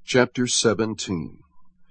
Chapter 17.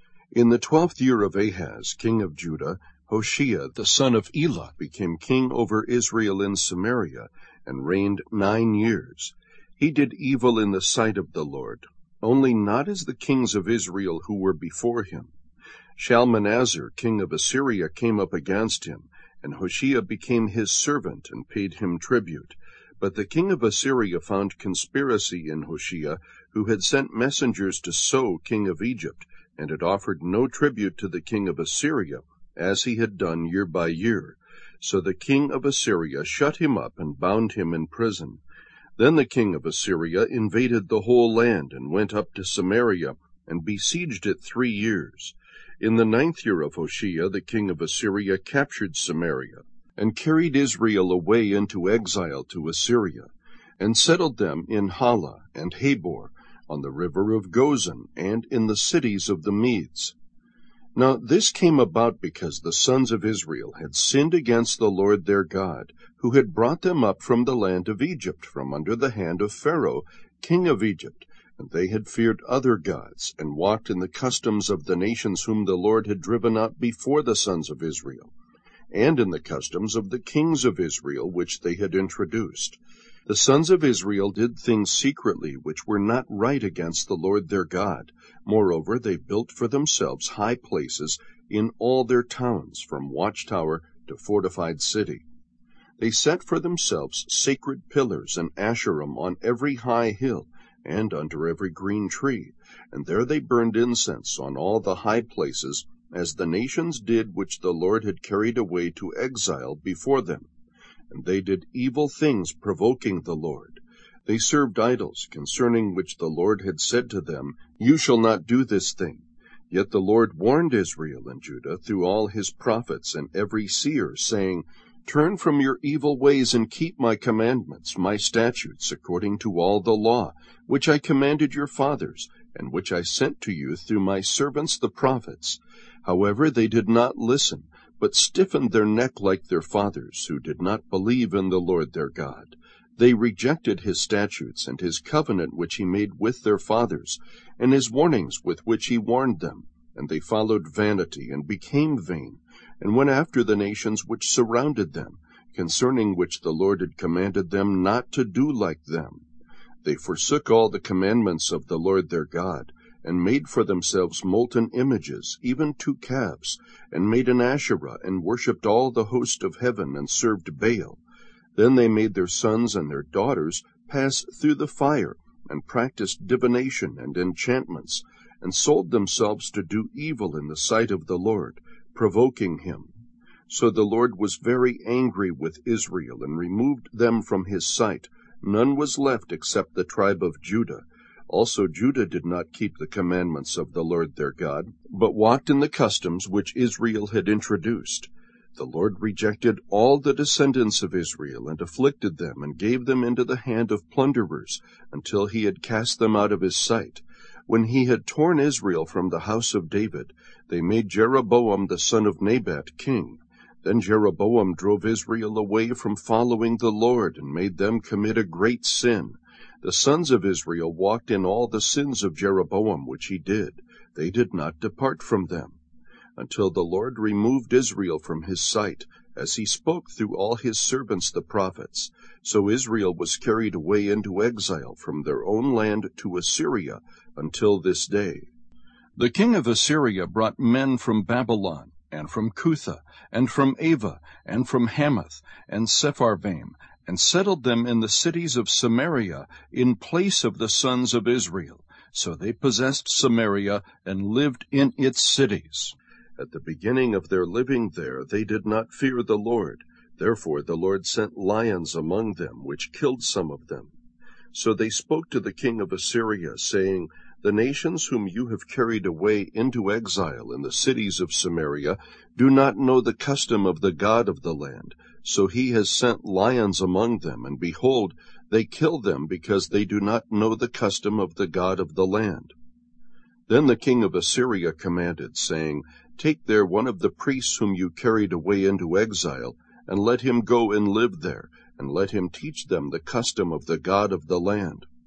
In the 12th year of Ahaz, king of Judah, Hoshea the son of Elah became king over Israel in Samaria, and reigned 9 years. He did evil in the sight of the Lord, only not as the kings of Israel who were before him. Shalmaneser king of Assyria came up against him, and Hoshea became his servant and paid him tribute. But the king of Assyria found conspiracy in Hoshea, who had sent messengers to So king of Egypt, and had offered no tribute to the king of Assyria, as he had done year by year. So the king of Assyria shut him up and bound him in prison. Then the king of Assyria invaded the whole land, and went up to Samaria, and besieged it 3 years. In the 9th year of Hoshea, the king of Assyria captured Samaria, and carried Israel away into exile to Assyria, and settled them in Hala and Habor, on the river of Gozan, and in the cities of the Medes. Now this came about because the sons of Israel had sinned against the Lord their God, who had brought them up from the land of Egypt, from under the hand of Pharaoh, king of Egypt, and they had feared other gods, and walked in the customs of the nations whom the Lord had driven out before the sons of Israel, and in the customs of the kings of Israel which they had introduced. The sons of Israel did things secretly which were not right against the Lord their God. Moreover, they built for themselves high places in all their towns, from watchtower to fortified city. They set for themselves sacred pillars and Asherim on every high hill, and under every green tree, and there they burned incense on all the high places, as the nations did which the Lord had carried away to exile before them. And they did evil things, provoking the Lord. They served idols, concerning which the Lord had said to them, You shall not do this thing. Yet the Lord warned Israel and Judah through all his prophets and every seer, saying, Turn from your evil ways, and keep my commandments, my statutes, according to all the law, which I commanded your fathers, and which I sent to you through my servants the prophets. However, they did not listen, but stiffened their neck like their fathers, who did not believe in the Lord their God. They rejected his statutes, and his covenant which he made with their fathers, and his warnings with which he warned them. And they followed vanity, and became vain, and went after the nations which surrounded them, concerning which the Lord had commanded them not to do like them. They forsook all the commandments of the Lord their God, and made for themselves molten images, even 2 calves, and made an Asherah, and worshipped all the host of heaven, and served Baal. Then they made their sons and their daughters pass through the fire, and practiced divination and enchantments, and sold themselves to do evil in the sight of the Lord, provoking him. So the Lord was very angry with Israel, and removed them from his sight. None was left except the tribe of Judah. Also Judah did not keep the commandments of the Lord their God, but walked in the customs which Israel had introduced. The Lord rejected all the descendants of Israel, and afflicted them, and gave them into the hand of plunderers, until he had cast them out of his sight. When he had torn Israel from the house of David, they made Jeroboam the son of Nebat king. Then Jeroboam drove Israel away from following the Lord, and made them commit a great sin. The sons of Israel walked in all the sins of Jeroboam which he did. They did not depart from them, until the Lord removed Israel from his sight, as he spoke through all his servants the prophets. So Israel was carried away into exile from their own land to Assyria until this day. The king of Assyria brought men from Babylon, and from Cutha, and from Ava, and from Hamath, and Sepharvaim, and settled them in the cities of Samaria in place of the sons of Israel. So they possessed Samaria, and lived in its cities. At the beginning of their living there they did not fear the Lord. Therefore the Lord sent lions among them, which killed some of them. So they spoke to the king of Assyria, saying, The nations whom you have carried away into exile in the cities of Samaria do not know the custom of the God of the land. So he has sent lions among them, and behold, they kill them, because they do not know the custom of the God of the land. Then the king of Assyria commanded, saying, Take there one of the priests whom you carried away into exile, and let him go and live there, and let him teach them the custom of the God of the land.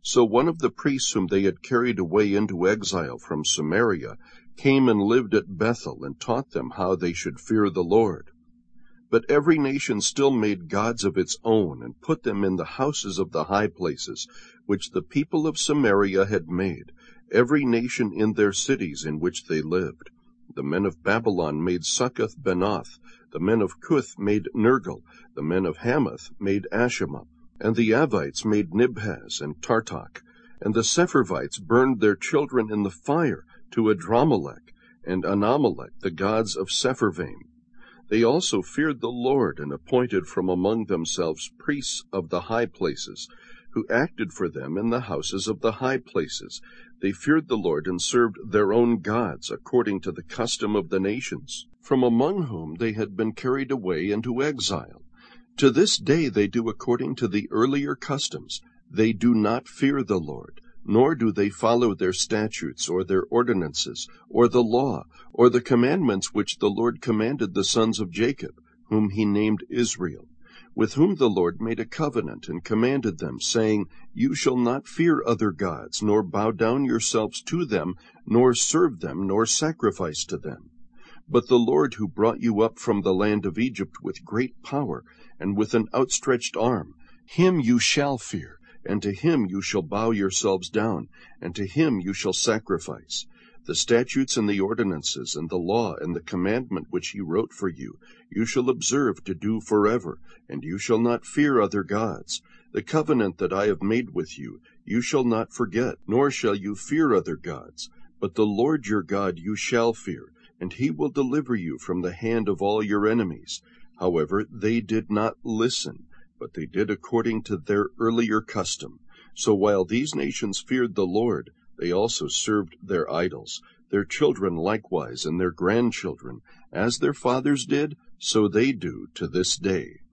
So one of the priests whom they had carried away into exile from Samaria came and lived at Bethel and taught them how they should fear the Lord. But every nation still made gods of its own and put them in the houses of the high places, which the people of Samaria had made, every nation in their cities in which they lived. The men of Babylon made Succoth-Benoth, the men of Cuth made Nergal, the men of Hamath made Ashima, and the Avites made Nibhaz and Tartak, and the Sepharvites burned their children in the fire to Adramelech and Anamelech, the gods of Sepharvaim. They also feared the Lord and appointed from among themselves priests of the high places, who acted for them in the houses of the high places. They feared the Lord and served their own gods according to the custom of the nations, from among whom they had been carried away into exile. To this day they do according to the earlier customs. They do not fear the Lord, nor do they follow their statutes or their ordinances, or the law, or the commandments which the Lord commanded the sons of Jacob, whom he named Israel, with whom the Lord made a covenant and commanded them, saying, You shall not fear other gods, nor bow down yourselves to them, nor serve them, nor sacrifice to them. But the Lord who brought you up from the land of Egypt with great power and with an outstretched arm, him you shall fear, and to him you shall bow yourselves down, and to him you shall sacrifice. The statutes and the ordinances and the law and the commandment which he wrote for you, you shall observe to do forever, and you shall not fear other gods. The covenant that I have made with you, you shall not forget, nor shall you fear other gods. But the Lord your God you shall fear, and he will deliver you from the hand of all your enemies. However, they did not listen, but they did according to their earlier custom. So while these nations feared the Lord, they also served their idols, their children likewise and their grandchildren. As their fathers did, so they do to this day.